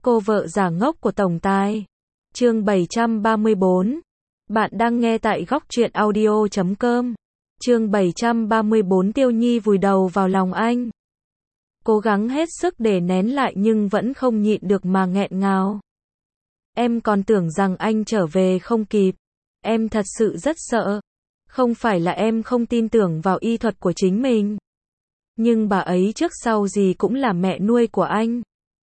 Cô vợ giả ngốc của tổng tài. Chương 734. Bạn đang nghe tại góc truyện audio.com. Chương 734. Tiêu Nhi vùi đầu vào lòng anh. Cố gắng hết sức để nén lại nhưng vẫn không nhịn được mà nghẹn ngào. Em còn tưởng rằng anh trở về không kịp. Em thật sự rất sợ. Không phải là em không tin tưởng vào y thuật của chính mình. Nhưng bà ấy trước sau gì cũng là mẹ nuôi của anh.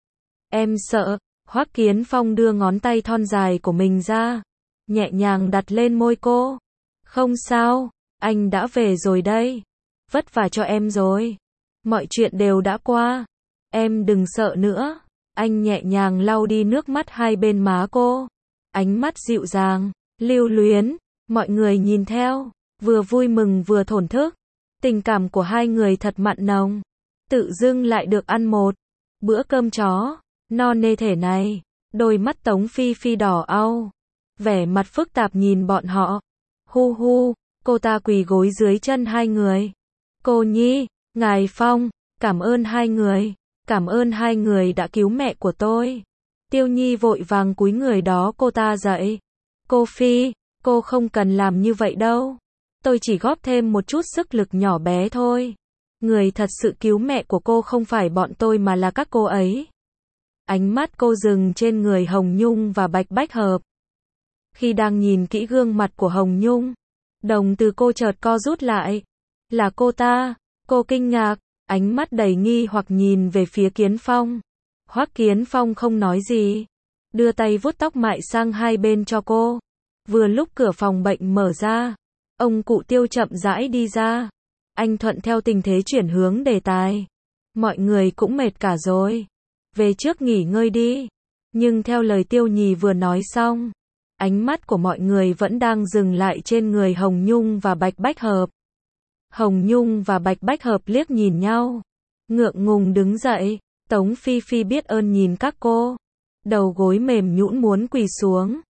Em sợ. Hoắc Kiến Phong đưa ngón tay thon dài của mình ra, nhẹ nhàng đặt lên môi cô. Không sao, anh đã về rồi đây. Vất vả cho em rồi. Mọi chuyện đều đã qua. Em đừng sợ nữa. Anh nhẹ nhàng lau đi nước mắt hai bên má cô. Ánh mắt dịu dàng, lưu luyến. Mọi người nhìn theo, vừa vui mừng vừa thổn thức. Tình cảm của hai người thật mặn nồng. Tự dưng lại được ăn một bữa cơm chó no nê thể này. Đôi mắt Tống Phi Phi đỏ au, vẻ mặt phức tạp nhìn bọn họ. Hu hu, cô ta quỳ gối dưới chân hai người. Cô Nhi, Ngài Phong, cảm ơn hai người. Cảm ơn hai người đã cứu mẹ của tôi. Tiêu Nhi vội vàng cúi người đó cô ta dậy. Cô Phi, cô không cần làm như vậy đâu. Tôi chỉ góp thêm một chút sức lực nhỏ bé thôi. Người thật sự cứu mẹ của cô không phải bọn tôi mà là các cô ấy. Ánh mắt cô dừng trên người Hồng Nhung và Bạch Bách Hợp. Khi đang nhìn kỹ gương mặt của Hồng Nhung, đồng từ cô chợt co rút lại. Là cô ta. Cô kinh ngạc, ánh mắt đầy nghi hoặc nhìn về phía Kiến Phong. Hoắc Kiến Phong không nói gì, đưa tay vuốt tóc mại sang hai bên cho cô. Vừa lúc cửa phòng bệnh mở ra, ông cụ Tiêu chậm rãi đi ra. Anh thuận theo tình thế chuyển hướng đề tài. Mọi người cũng mệt cả rồi. Về trước nghỉ ngơi đi. Nhưng theo lời Tiêu Nhì vừa nói xong, ánh mắt của mọi người vẫn đang dừng lại trên người Hồng Nhung và Bạch Bách Hợp. Hồng Nhung và Bạch Bách Hợp liếc nhìn nhau, ngượng ngùng đứng dậy. Tống Phi Phi biết ơn nhìn các cô, đầu gối mềm nhũn muốn quỳ xuống.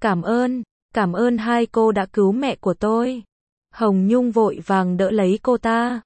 Cảm ơn hai cô đã cứu mẹ của tôi. Hồng Nhung vội vàng đỡ lấy cô ta.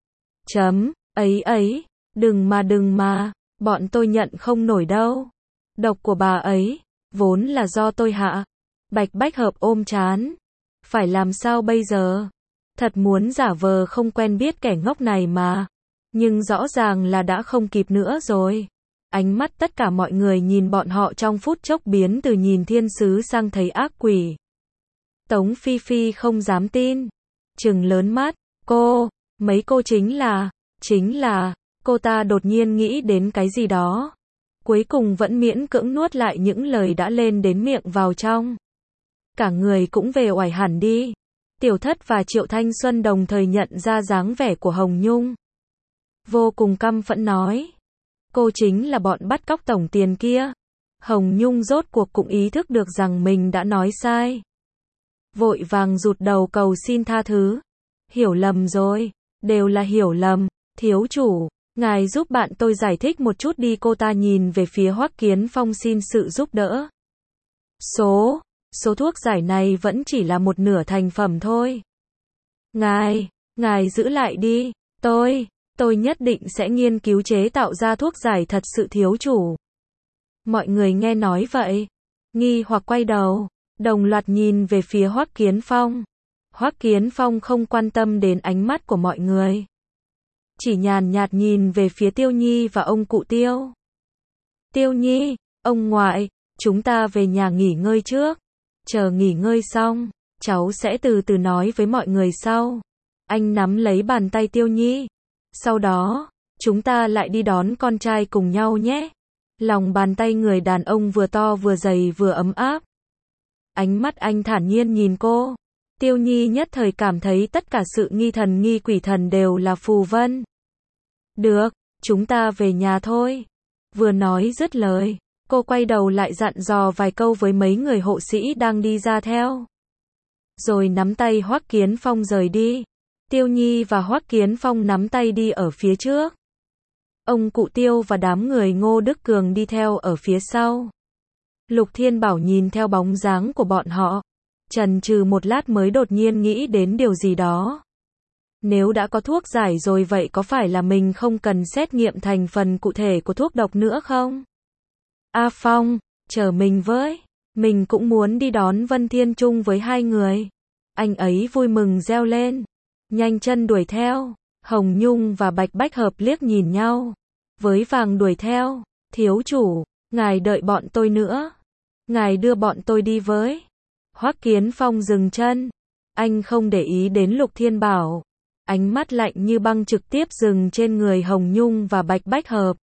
Ấy, đừng mà, bọn tôi nhận không nổi đâu. Độc của bà ấy, vốn là do tôi hạ. Bạch Bách Hợp ôm trán. Phải làm sao bây giờ? Thật muốn giả vờ không quen biết kẻ ngốc này mà. Nhưng rõ ràng là đã không kịp nữa rồi. Ánh mắt tất cả mọi người nhìn bọn họ trong phút chốc biến từ nhìn thiên sứ sang thấy ác quỷ. Tống Phi Phi không dám tin. Trừng lớn mắt. Mấy cô chính là, cô ta đột nhiên nghĩ đến cái gì đó. Cuối cùng vẫn miễn cưỡng nuốt lại những lời đã lên đến miệng vào trong. Cả người cũng về oải hẳn đi. Tiểu Thất và Triệu Thanh Xuân đồng thời nhận ra dáng vẻ của Hồng Nhung. Vô cùng căm phẫn nói. Cô chính là bọn bắt cóc tổng tiền kia. Hồng Nhung rốt cuộc cũng ý thức được rằng mình đã nói sai. Vội vàng rụt đầu cầu xin tha thứ. Hiểu lầm rồi, đều là hiểu lầm. Thiếu chủ, ngài giúp bạn tôi giải thích một chút đi. Cô ta nhìn về phía Hoắc Kiến Phong xin sự giúp đỡ. Số thuốc giải này vẫn chỉ là một nửa thành phẩm thôi. Ngài giữ lại đi. Tôi nhất định sẽ nghiên cứu chế tạo ra thuốc giải thật sự thiếu chủ. Mọi người nghe nói vậy, nghi hoặc quay đầu, đồng loạt nhìn về phía Hoắc Kiến Phong. Hoắc Kiến Phong không quan tâm đến ánh mắt của mọi người, chỉ nhàn nhạt nhìn về phía Tiêu Nhi và ông cụ Tiêu. Tiêu Nhi, ông ngoại, chúng ta về nhà nghỉ ngơi trước. Chờ nghỉ ngơi xong, cháu sẽ từ từ nói với mọi người sau. Anh nắm lấy bàn tay Tiêu Nhi. Sau đó, chúng ta lại đi đón con trai cùng nhau nhé. Lòng bàn tay người đàn ông vừa to vừa dày vừa ấm áp. Ánh mắt anh thản nhiên nhìn cô. Tiêu Nhi nhất thời cảm thấy tất cả sự nghi thần nghi quỷ thần đều là phù vân. Được, chúng ta về nhà thôi. Vừa nói dứt lời, cô quay đầu lại dặn dò vài câu với mấy người hộ sĩ đang đi ra theo. Rồi nắm tay Hoắc Kiến Phong rời đi. Tiêu Nhi và Hoắc Kiến Phong nắm tay đi ở phía trước. Ông cụ Tiêu và đám người Ngô Đức Cường đi theo ở phía sau. Lục Thiên Bảo nhìn theo bóng dáng của bọn họ, chần chừ một lát mới đột nhiên nghĩ đến điều gì đó. Nếu đã có thuốc giải rồi vậy có phải là mình không cần xét nghiệm thành phần cụ thể của thuốc độc nữa không? A Phong, chờ mình với. Mình cũng muốn đi đón Vân Thiên chung với hai người. Anh ấy vui mừng reo lên. Nhanh chân đuổi theo. Hồng Nhung và Bạch Bách Hợp liếc nhìn nhau. Với vàng đuổi theo. Thiếu chủ, ngài đợi bọn tôi nữa. Ngài đưa bọn tôi đi với. Hoắc Kiến Phong dừng chân. Anh không để ý đến Lục Thiên Bảo. Ánh mắt lạnh như băng trực tiếp dừng trên người Hồng Nhung và Bạch Bách Hợp.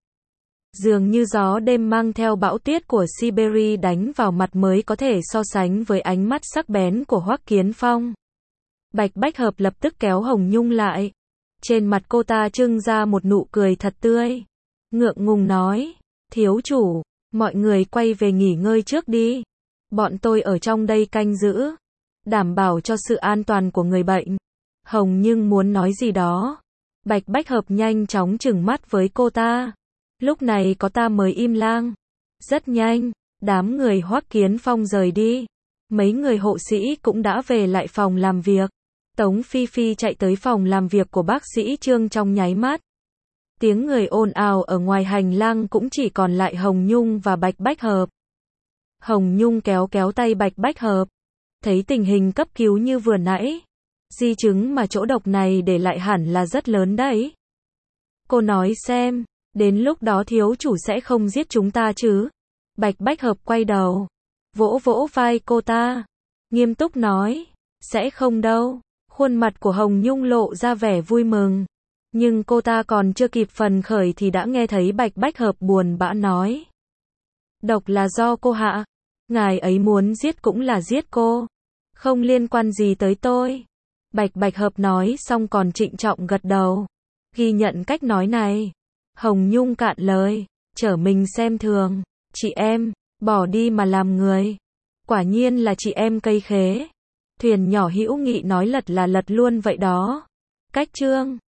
Dường như gió đêm mang theo bão tuyết của Siberia đánh vào mặt mới có thể so sánh với ánh mắt sắc bén của Hoắc Kiến Phong. Bạch Bách Hợp lập tức kéo Hồng Nhung lại. Trên mặt cô ta trưng ra một nụ cười thật tươi. Ngượng ngùng nói, thiếu chủ, mọi người quay về nghỉ ngơi trước đi. Bọn tôi ở trong đây canh giữ, đảm bảo cho sự an toàn của người bệnh. Hồng Nhung muốn nói gì đó. Bạch Bách Hợp nhanh chóng trừng mắt với cô ta. Lúc này có ta mới im lặng. Rất nhanh, đám người Hoắc Kiến Phong rời đi. Mấy người hộ sĩ cũng đã về lại phòng làm việc. Tống Phi Phi chạy tới phòng làm việc của bác sĩ Trương trong nháy mắt. Tiếng người ồn ào ở ngoài hành lang cũng chỉ còn lại Hồng Nhung và Bạch Bách Hợp. Hồng Nhung kéo kéo tay Bạch Bách Hợp. Thấy tình hình cấp cứu như vừa nãy, di chứng mà chỗ độc này để lại hẳn là rất lớn đấy. Cô nói xem, đến lúc đó thiếu chủ sẽ không giết chúng ta chứ? Bạch Bách Hợp quay đầu, vỗ vỗ vai cô ta, nghiêm túc nói, sẽ không đâu. Khuôn mặt của Hồng Nhung lộ ra vẻ vui mừng. Nhưng cô ta còn chưa kịp phần khởi thì đã nghe thấy Bạch Bách Hợp buồn bã nói. Độc là do cô hạ. Ngài ấy muốn giết cũng là giết cô. Không liên quan gì tới tôi. Bạch Bách Hợp nói xong còn trịnh trọng gật đầu. Ghi nhận cách nói này. Hồng Nhung cạn lời. Chở mình xem thường. Chị em, bỏ đi mà làm người. Quả nhiên là chị em cây khế. Thuyền nhỏ hữu nghị nói lật là lật luôn vậy đó. Cách chương